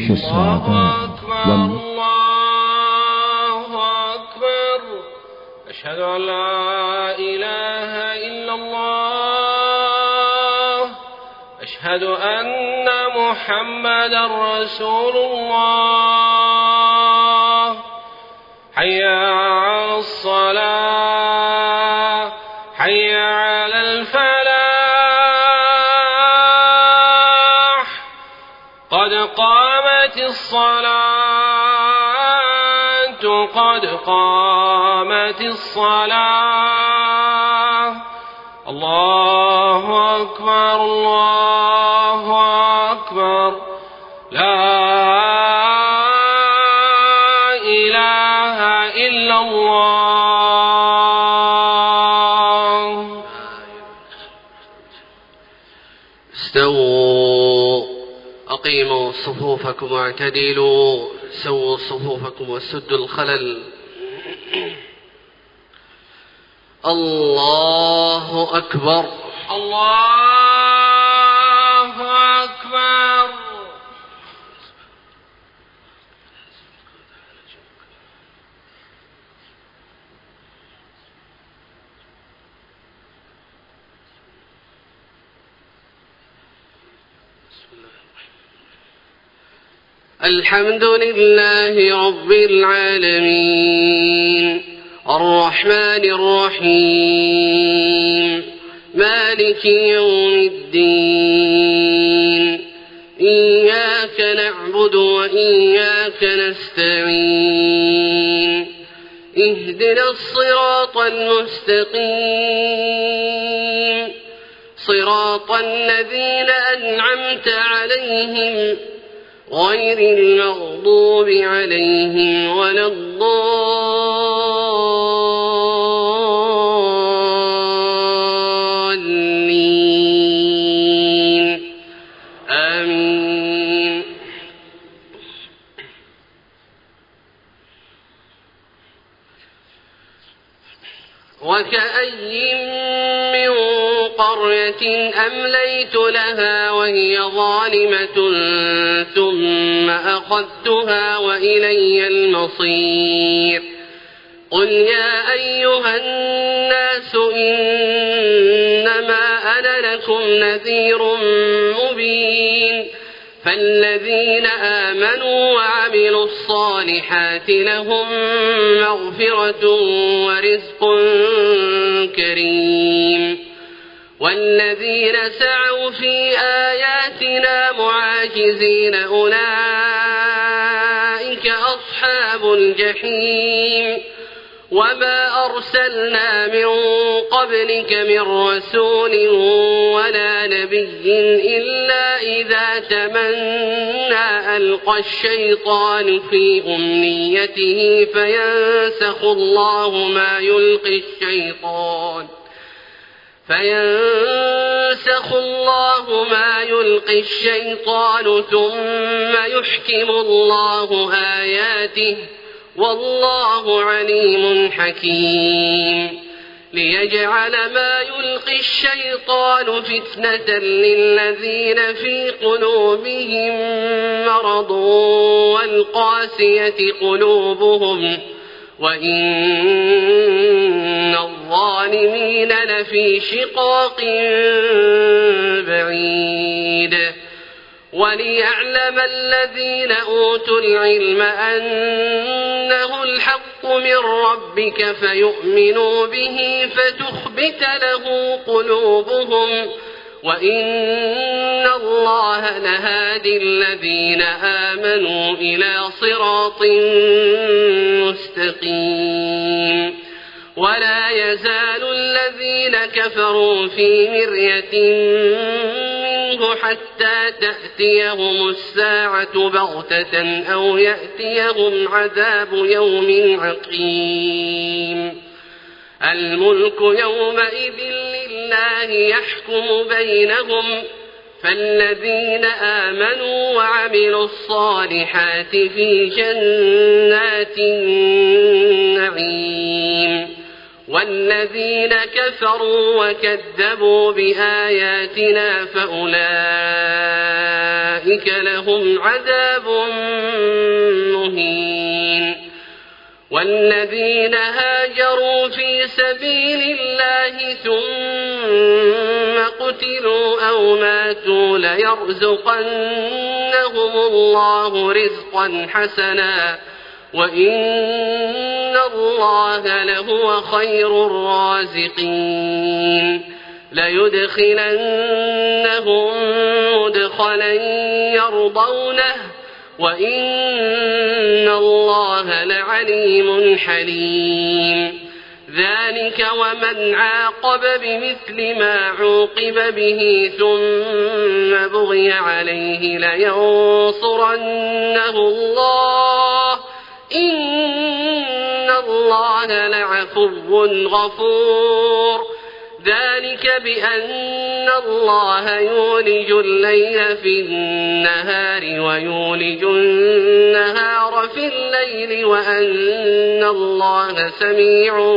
ينشي الصعداء الله أكبر. أشهد أن لا إله إلا الله. أشهد أن محمدا رسول الله. حي على الصلاة، حي على الفلاح، قد قامت الصلاة، قد قامت الصلاة. الله أكبر، الله أكبر، لا إله إلا الله. استووا، أقيموا صفوفكم واعتدلوا، سووا صفوفكم وسدوا الخلل. الله أكبر، الله أكبر. الحمد لله رب العالمين، الرحمن الرحيم، مالك يوم الدين، إياك نعبد وإياك نستعين، اهدنا الصراط المستقيم، صراط الذين أنعمت عليهم غير المغضوب عليهم ولا الضالين، آمين. وكأي من قرية أمليت لها وهي ظالمة ثم أخذتها وإلي المصير. قل يا أيها الناس إنما أنا لكم نذير مبين. فالذين آمنوا وعملوا الصالحات لهم مغفرة ورزق كريم. والذين سعوا في آياتنا معاجزين أولئك أصحاب الجحيم. وما أرسلنا من قبلك من رسول ولا نبي إلا إذا تمنى ألقى الشيطان في أمنيته فينسخ الله ما يلقي الشيطان ثم يحكم الله آياته والله عليم حكيم. ليجعل ما يلقي الشيطان فتنة للذين في قلوبهم مرض والقاسية قلوبهم وإن الظالمين لفي شقاق بعيد. وليعلم الذين أوتوا العلم أنه الحق من ربك فيؤمنوا به فتخبت له قلوبهم وإن الله لهادي الذين آمنوا إلى صراط مستقيم. ولا يزال الذين كفروا في مرية منه حتى تأتيهم الساعة بغتة أو يأتيهم عذاب يوم عقيم. الملك يومئذ لله يحكم بينهم. فالذين آمنوا وعملوا الصالحات في جنات النعيم والذين كفروا وكذبوا بآياتنا فأولئك أولئك لهم عذاب مهين والذين هاجروا في سبيل الله ثم قتلوا أو ماتوا ليرزقنهم الله رزقا حسنا وإن الله لهو خير الرازقين ليدخلنهم مدخلا يرضونه وإن الله لعليم حليم ذلك ومن عاقب بمثل ما عوقب به ثم بغي عليه لينصرنه الله إن الله لعفو غفور ذلك بأن الله يولج الليل في النهار ويولج النهار في الليل وأن الله سميع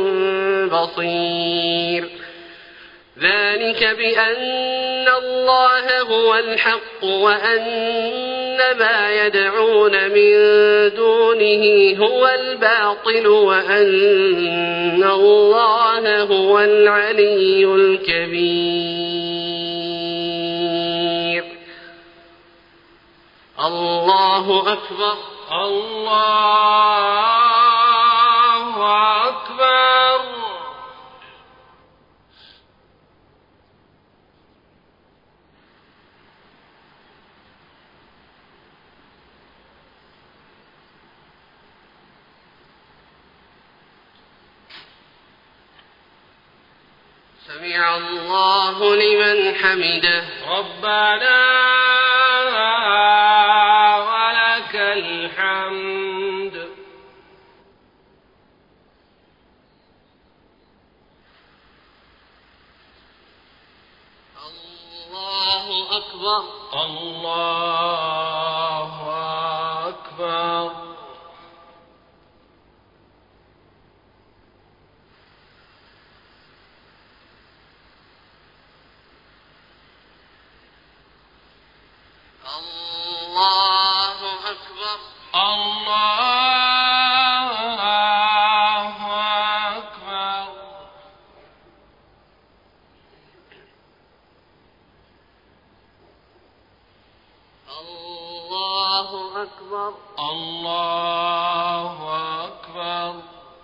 بصير ذلك بأن الله هو الحق وأن ما يدعون من دونه هو الباطل وأن الله هو العلي الكبير الله أكبر الله أكبر سمع الله لمن حمده ربنا ولك الحمد الله أكبر الله أكبر الله أكبر الله أكبر الله أكبر الله أكبر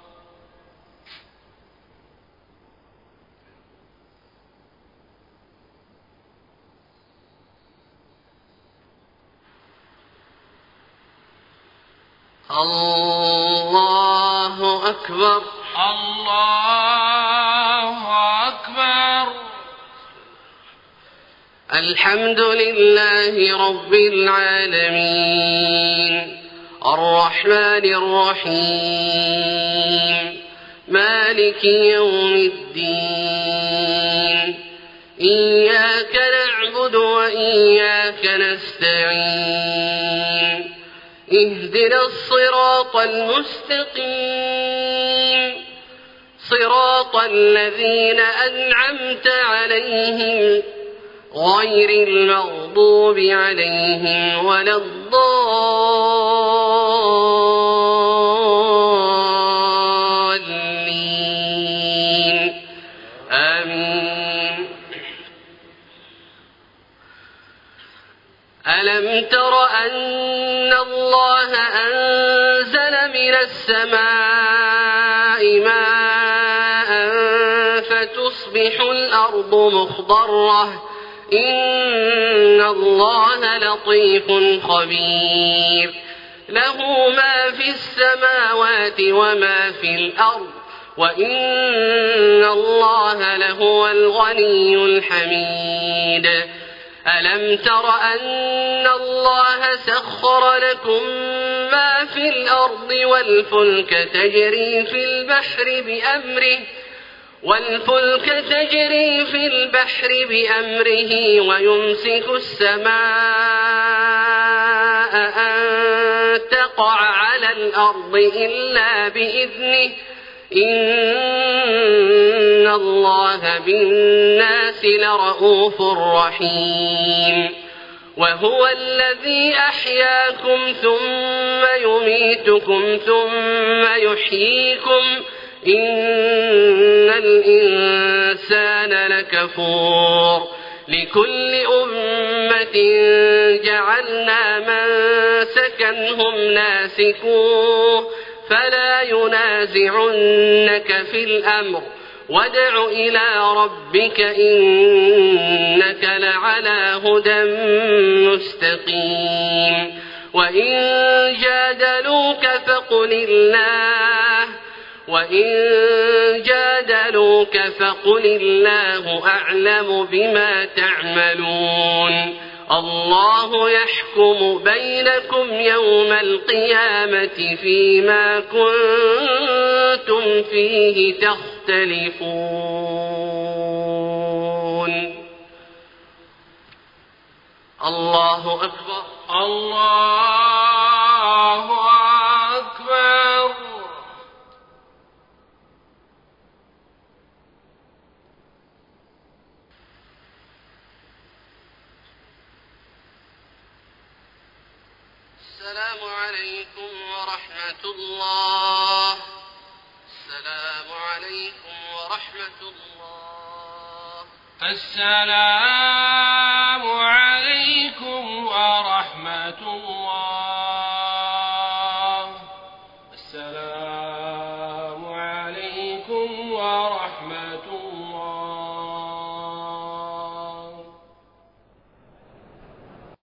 الله أكبر الله أكبر الحمد لله رب العالمين الرحمن الرحيم مالك يوم الدين إياك نعبد وإياك نستعين اهدنا الصراط المستقيم صراط الذين أنعمت عليهم غير المغضوب عليهم ولا الضالين آمين ألم تر أن الله أنزل من السماء ماء فتصبح الأرض مخضرة إن الله لطيف خبير له ما في السماوات وما في الأرض وإن الله لهو الغني الحميد ألم تر أن الله سخر لكم ما في الأرض والفلك تجري في البحر بأمره ويمسك السماء أن تقع على الأرض إلا بإذنه إن الله بالناس لرءوف رحيم وهو الذي أحياكم ثم يميتكم ثم يحييكم إن الإنسان لكفور لكل أمة جعلنا منسكا هم ناسكوه فلا ينازعنك في الأمر وادع إلى ربك إنك لعلى هدى مستقيم وإن جادلوك فقل الله أعلم بما تعملون الله يحكم بينكم يوم القيامة فيما كنتم فيه تختلفون الله أكبر الله أكبر. السلام عليكم ورحمة الله. السلام عليكم ورحمة الله. السلام